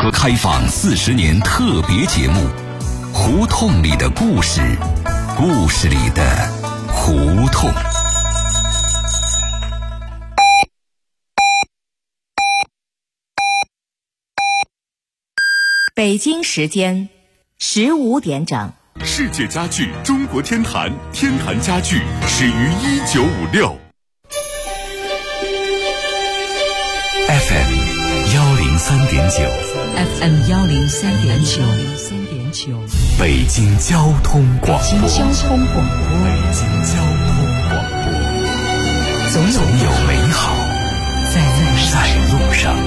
开放40年特别节目，胡同里的故事，故事里的胡同。 北京时间15点整。 世界家具中国天坛，天坛家具始于1956。 FM 103.9 FM 103.9 北京交通广播。 北京交通广播，总有美好在路上。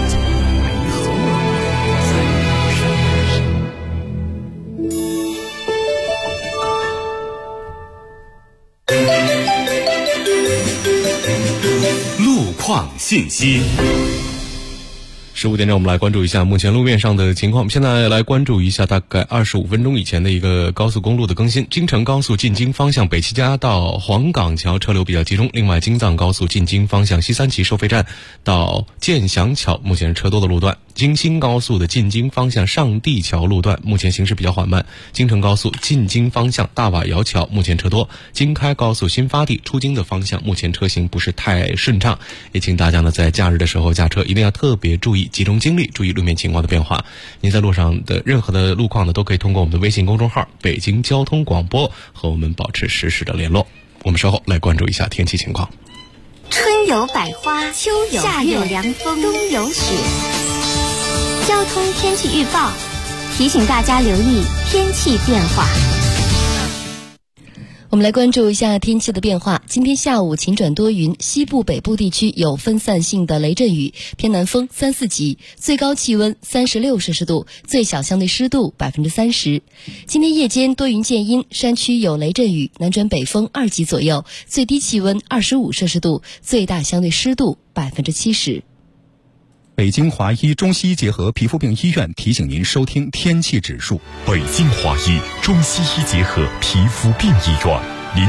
路况信息。 15点整，我们来关注一下目前路面上的情况。我们现在来关注一下大概25分钟以前的一个高速公路的更新。京承高速进京方向北齐家到黄岗桥车流比较集中，另外京藏高速进京方向西三旗收费站到建祥桥目前是车多的路段。京新高速的进京方向上地桥路段目前行驶比较缓慢。京承高速进京方向大瓦窑桥目前车多。京开高速新发地出京的方向目前车行不是太顺畅，也请大家呢在假日的时候驾车一定要特别注意，集中精力注意路面情况的变化。您在路上的任何的路况呢，都可以通过我们的微信公众号北京交通广播和我们保持实时的联络。我们稍后来关注一下天气情况。 春有百花，秋有夏有凉风，冬有雪。交通天气预报提醒大家留意天气变化。 我们来关注一下天气的变化。今天下午晴转多云，西部北部地区有分散性的雷阵雨，偏南风3、4级，最高气温36摄氏度，最小相对湿度30%。今天夜间多云见阴，山区有雷阵雨，南转北风2级左右，最低气温25摄氏度，最大相对湿度70%。 北京华医中西医结合皮肤病医院提醒您收听天气指数。 北京华医中西医结合皮肤病医院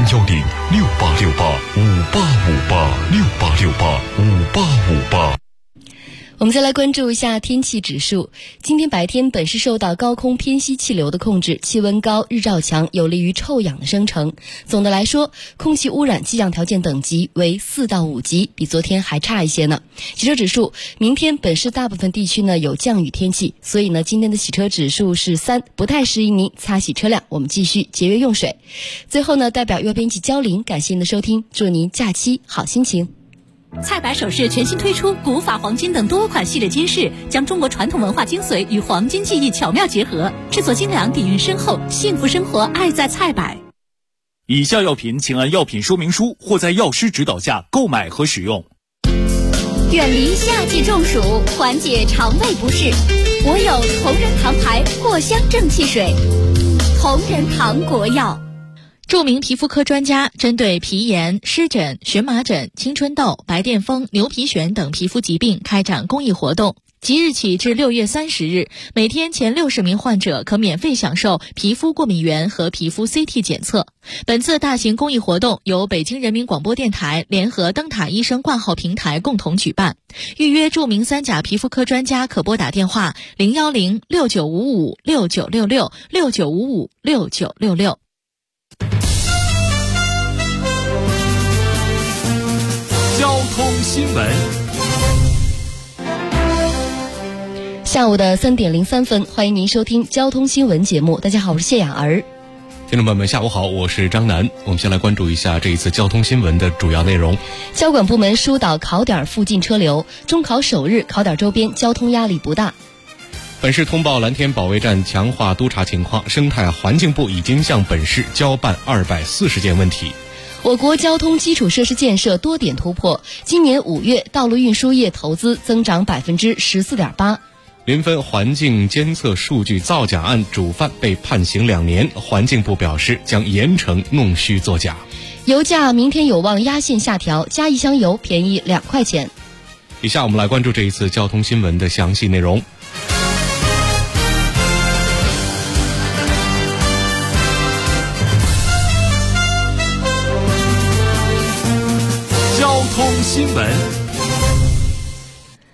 ，0868585858，68585858。 我们再来关注一下天气指数。今天白天本市受到高空偏西气流的控制，气温高，日照强，有利于臭氧的生成。总的来说，空气污染气象条件等级为4到5级，比昨天还差一些呢。洗车指数，明天本市大部分地区呢有降雨天气，所以呢今天的洗车指数是3，不太适宜您擦洗车辆，我们继续节约用水。最后呢，代表阅编辑焦玲感谢您的收听，祝您假期好心情。 菜百首饰全新推出古法黄金等多款系列金饰，将中国传统文化精髓与黄金技艺巧妙结合，制作精良，底蕴深厚，幸福生活爱在菜百。 以下药品请按药品说明书或在药师指导下购买和使用。 远离夏季中暑，缓解肠胃不适，我有同仁堂牌藿香正气水。同仁堂国药。 著名皮肤科专家针对皮炎、湿疹、荨麻疹、青春痘、白癜风、牛皮癣等皮肤疾病开展公益活动。即日起至6月30日，每天前60名患者可免费享受皮肤过敏原和皮肤 CT 检测。本次大型公益活动由北京人民广播电台联合灯塔医生挂号平台共同举办。预约著名3甲皮肤科专家可拨打电话0106955696669556966。 交通新闻。 下午的3点03分，欢迎您收听交通新闻节目。大家好，我是谢雅儿。 听众朋友们下午好，我是张楠。我们先来关注一下这一次交通新闻的主要内容。 交管部门疏导考点附近车流，中考首日考点周边交通压力不大。 本市通报蓝天保卫战强化督查情况，生态环境部已经向本市交办240件问题。 我国交通基础设施建设多点突破，今年5月道路运输业投资增长14.8%。 临汾环境监测数据造假案主犯被判刑2年，环境部表示将严惩弄虚作假。 油价明天有望压线下调，加一箱油便宜2块钱。 以下我们来关注这一次交通新闻的详细内容。 交通新闻。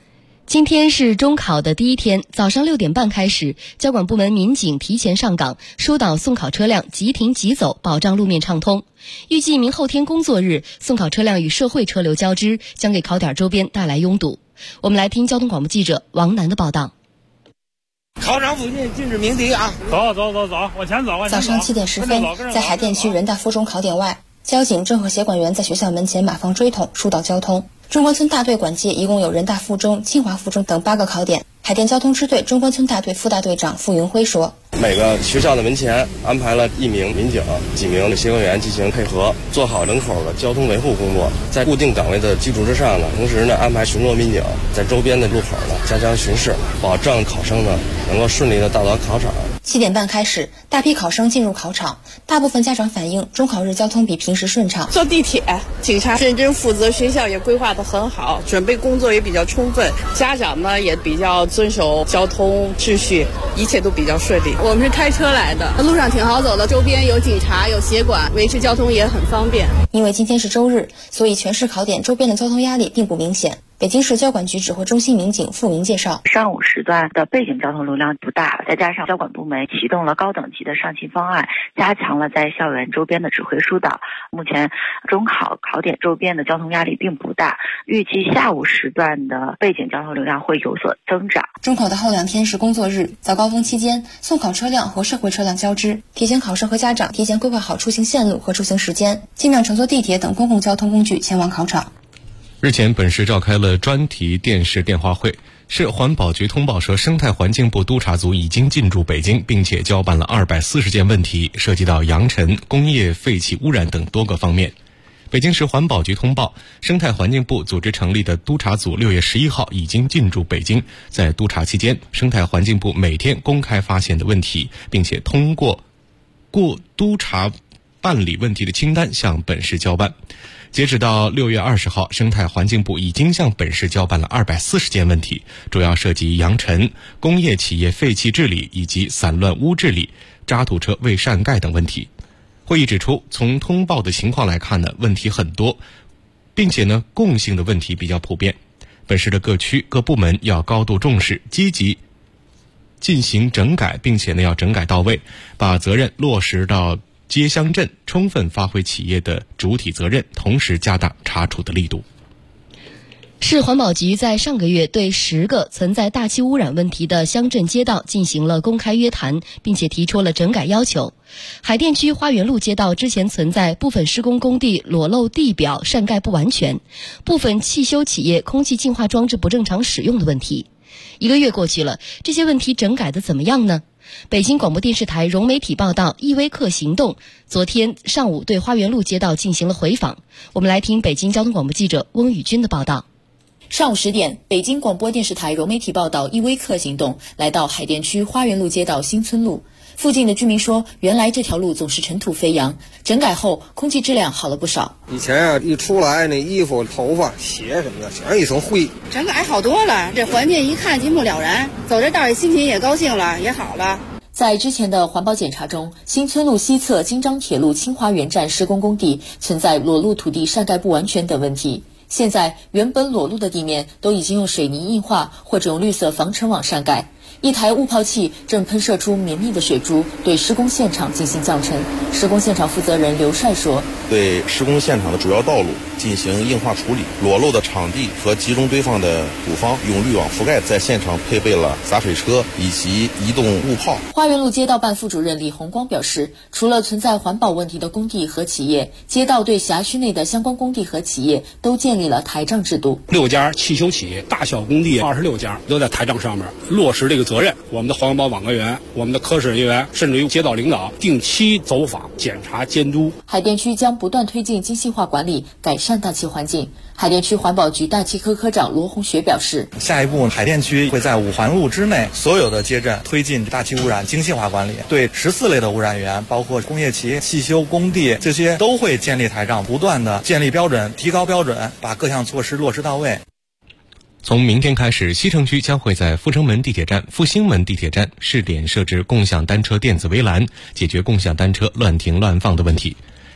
今天是中考的第一天，早上6点半开始，交管部门民警提前上岗，疏导送考车辆即停即走，保障路面畅通。预计明后天工作日，送考车辆与社会车流交织，将给考点周边带来拥堵。我们来听交通广播记者王楠的报道。 考场附近禁止鸣笛啊！ 走，往前走。 早上7点10分，在海淀区人大附中考点外，交警正和协管员在学校门前码放锥筒，疏导交通。中关村大队管界一共有人大附中、清华附中等8个考点。海淀交通支队中关村大队副大队长付云辉说， 每个学校的门前安排了1名民警、几名的协管员进行配合，做好门口的交通维护工作。在固定岗位的基础之上呢，同时呢安排巡逻民警在周边的路口呢加强巡视，保障考生呢能够顺利的到达考场。 7点半开始，大批考生进入考场。大部分家长反映，中考日交通比平时顺畅。 坐地铁，警察认真负责，学校也规划得很好，准备工作也比较充分，家长呢也比较遵守交通秩序，一切都比较顺利。 我们是开车来的，路上挺好走的，周边有警察有协管，维持交通也很方便。 因为今天是周日，所以全市考点周边的交通压力并不明显。北京市交管局指挥中心民警付明介绍， 上午时段的背景交通流量不大，再加上交管部门启动了高等级的上勤方案，加强了在校园周边的指挥疏导。目前中考考点周边的交通压力并不大，预计下午时段的背景交通流量会有所增长。 中考的后2天是工作日，早高峰期间，送考车辆和社会车辆交织，提醒考生和家长提前规划好出行线路和出行时间，尽量乘坐地铁等公共交通工具前往考场。 日前，本市召开了专题电视电话会。市环保局通报说，生态环境部督查组已经进驻北京，并且交办了240件问题，涉及到扬尘、工业废气污染等多个方面。北京市环保局通报，生态环境部组织成立的督查组6月11号已经进驻北京。在督查期间，生态环境部每天公开发现的问题，并且通过督查办理问题的清单向本市交办。截止到6月20号，生态环境部已经向本市交办了240件问题，主要涉及扬尘、工业企业废气治理以及散乱污治理、渣土车未上盖等问题。会议指出，从通报的情况来看呢，问题很多，并且呢，共性的问题比较普遍。本市的各区各部门要高度重视，积极进行整改，并且呢要整改到位，把责任落实到街乡镇，充分发挥企业的主体责任，同时加大查处的力度。 市环保局在上个月对10个存在大气污染问题的乡镇街道进行了公开约谈，并且提出了整改要求。海淀区花园路街道之前存在部分施工工地裸露地表上盖不完全，部分汽修企业空气净化装置不正常使用的问题。1个月过去了，这些问题整改的怎么样呢？北京广播电视台融媒体报道依微课行动昨天上午对花园路街道进行了回访。我们来听北京交通广播记者翁宇军的报道。 上午10点，北京广播电视台融媒体报道依微课行动来到海淀区花园路街道新村路。附近的居民说，原来这条路总是尘土飞扬，整改后空气质量好了不少。 以前一出来那衣服、头发、鞋什么的全是一层灰， 整改好多了，这环境一看一目了然，走这道里心情也高兴了，也好了。 在之前的环保检查中，新村路西侧京张铁路清华园站施工工地存在裸露土地上盖不完全等问题。现在原本裸露的地面都已经用水泥硬化或者用绿色防尘网上盖。一台雾泡器正喷射出绵密的水珠，对施工现场进行降尘。施工现场负责人刘帅说， 对施工现场的主要道路进行硬化处理，裸露的场地和集中堆放的土方用滤网覆盖，在现场配备了洒水车以及移动雾泡。 花园路街道办副主任李红光表示，除了存在环保问题的工地和企业，街道对辖区内的相关工地和企业都建立了台账制度。 6家汽修企业，大小工地26家都在台账上面落实这个责任。我们的环保网格员、我们的科室人员，甚至于街道领导定期走访检查监督。 海淀区将不断推进精细化管理，改善大气环境。海淀区环保局大气科科长罗红雪表示， 下一步海淀区会在5环路之内所有的街镇推进大气污染精细化管理，对14类的污染源，包括工业企业、汽修工地，这些都会建立台账，不断的建立标准，提高标准，把各项措施落实到位。 从明天开始，西城区将会在阜成门地铁站、复兴门地铁站试点设置共享单车电子围栏，解决共享单车乱停乱放的问题。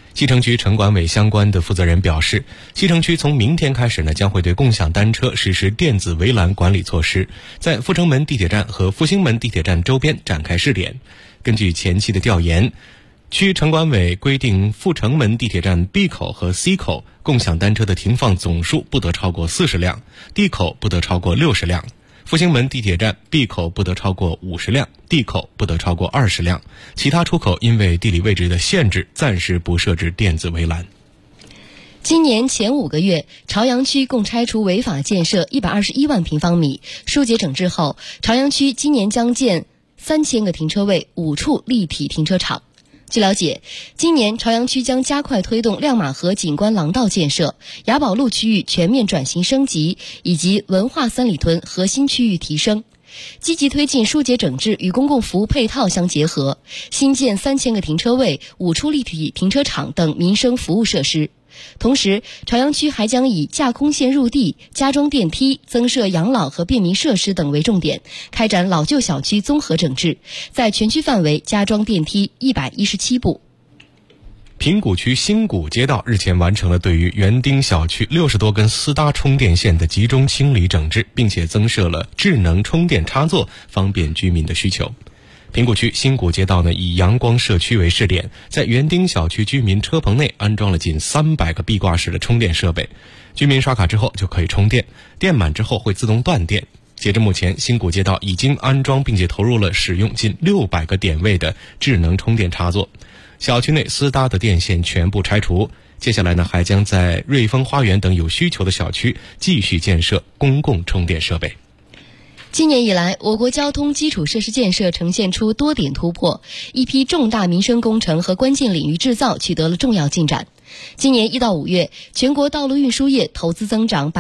西城区城管委相关的负责人表示，西城区从明天开始呢，将会对共享单车实施电子围栏管理措施，在阜成门地铁站和复兴门地铁站周边展开试点。根据前期的调研，区城管委规定，阜成门地铁站 B 口和 C 口共享单车的停放总数不得超过40辆， D 口不得超过60辆。复兴门地铁站 B 口不得超过50辆， D 口不得超过20辆，其他出口因为地理位置的限制，暂时不设置电子围栏。 今年前5个月，朝阳区共拆除违法建设121万平方米，疏解整治后，朝阳区今年将建3000个停车位，5处立体停车场。据了解，今年朝阳区将加快推动亮马河景观廊道建设、雅宝路区域全面转型升级以及文化三里屯核心区域提升，积极推进疏解整治与公共服务配套相结合，新建3000个停车位、5处立体停车场等民生服务设施。同时，朝阳区还将以架空线入地、加装电梯、增设养老和便民设施等为重点，开展老旧小区综合整治，在全区范围加装电梯117部。 平谷区新谷街道日前完成了对于园丁小区60多根私搭充电线的集中清理整治，并且增设了智能充电插座，方便居民的需求。平谷区新谷街道呢，以阳光社区为试点，在园丁小区居民车棚内安装了近300个壁挂式的充电设备，居民刷卡之后就可以充电，电满之后会自动断电。截至目前，新谷街道已经安装并且投入了使用近600个点位的智能充电插座，小区内私搭的电线全部拆除。接下来呢，还将在瑞丰花园等有需求的小区继续建设公共充电设备。 今年以来，我国交通基础设施建设呈现出多点突破，一批重大民生工程和关键领域制造取得了重要进展。今年1到5月，全国道路运输业投资增长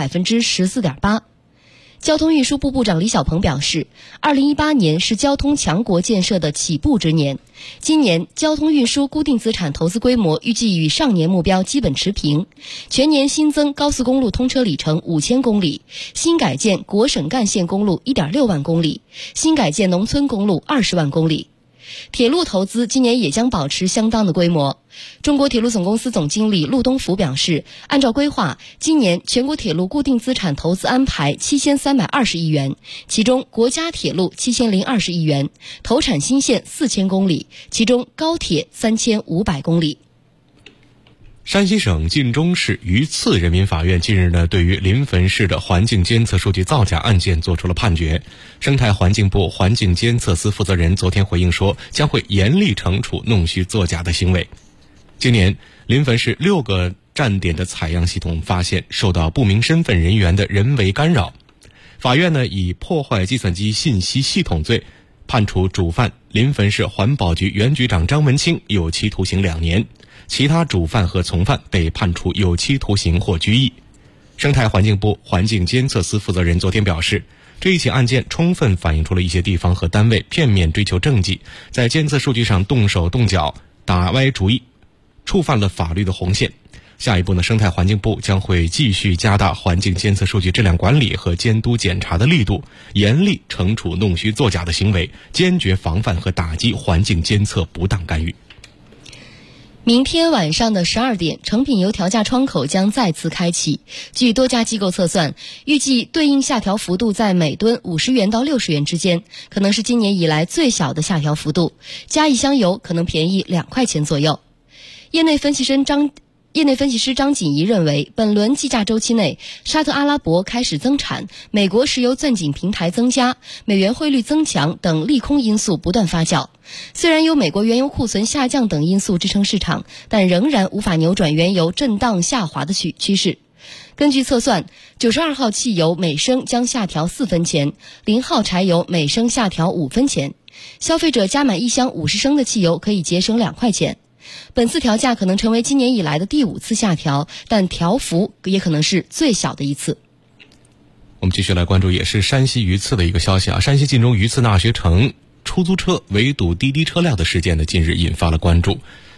14.8%。交通运输部部长李小鹏表示，2018年是交通强国建设的起步之年。今年交通运输固定资产投资规模预计与上年目标基本持平，全年新增高速公路通车里程5000公里，新改建国省干线公路 1.6 万公里，新改建农村公路20万公里。铁路投资今年也将保持相当的规模。中国铁路总公司总经理陆东福表示，按照规划，今年全国铁路固定资产投资安排7320亿元，其中国家铁路7020亿元，投产新线4000公里，其中高铁3500公里。 山西省晋中市榆次人民法院近日呢，对于临汾市的环境监测数据造假案件作出了判决。生态环境部环境监测司负责人昨天回应说，将会严厉惩处弄虚作假的行为。今年，临汾市6个站点的采样系统发现受到不明身份人员的人为干扰。法院呢，以破坏计算机信息系统罪，判处主犯临汾市环保局原局长张文清有期徒刑2年。其他主犯和从犯被判处有期徒刑或拘役。生态环境部环境监测司负责人昨天表示，这一起案件充分反映出了一些地方和单位片面追求政绩，在监测数据上动手动脚，打歪主意，触犯了法律的红线。下一步呢，生态环境部将会继续加大环境监测数据质量管理和监督检查的力度，严厉惩处弄虚作假的行为，坚决防范和打击环境监测不当干预。 明天晚上的12点，成品油调价窗口将再次开启。据多家机构测算，预计对应下调幅度在每吨50元到60元之间，可能是今年以来最小的下调幅度。加一箱油可能便宜2块钱左右。业内分析师张锦怡认为，本轮计价周期内，沙特阿拉伯开始增产，美国石油钻井平台增加，美元汇率增强等利空因素不断发酵。虽然有美国原油库存下降等因素支撑市场，但仍然无法扭转原油震荡下滑的趋势。根据测算，92号汽油每升将下调4分钱，0号柴油每升下调5分钱。消费者加满一箱50升的汽油可以节省2块钱。本次调价可能成为今年以来的第5次下调，但调幅也可能是最小的一次。 我们继续来关注也是山西榆次的一个消息啊，山西晋中榆次大学城出租车围堵滴滴车辆的事件呢，近日引发了关注。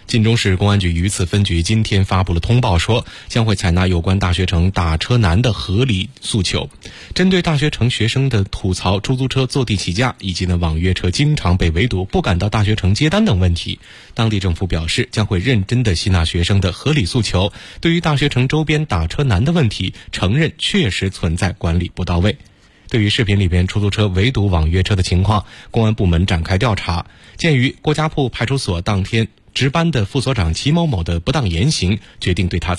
晋中市公安局榆次分局今天发布了通报说，将会采纳有关大学城打车难的合理诉求。针对大学城学生的吐槽出租车坐地起价，以及网约车经常被围堵、不敢到大学城接单等问题，当地政府表示将会认真地吸纳学生的合理诉求，对于大学城周边打车难的问题，承认确实存在管理不到位。对于视频里边出租车围堵网约车的情况，公安部门展开调查。鉴于郭家铺派出所当天值班的副所长齐某某的不当言行，决定对他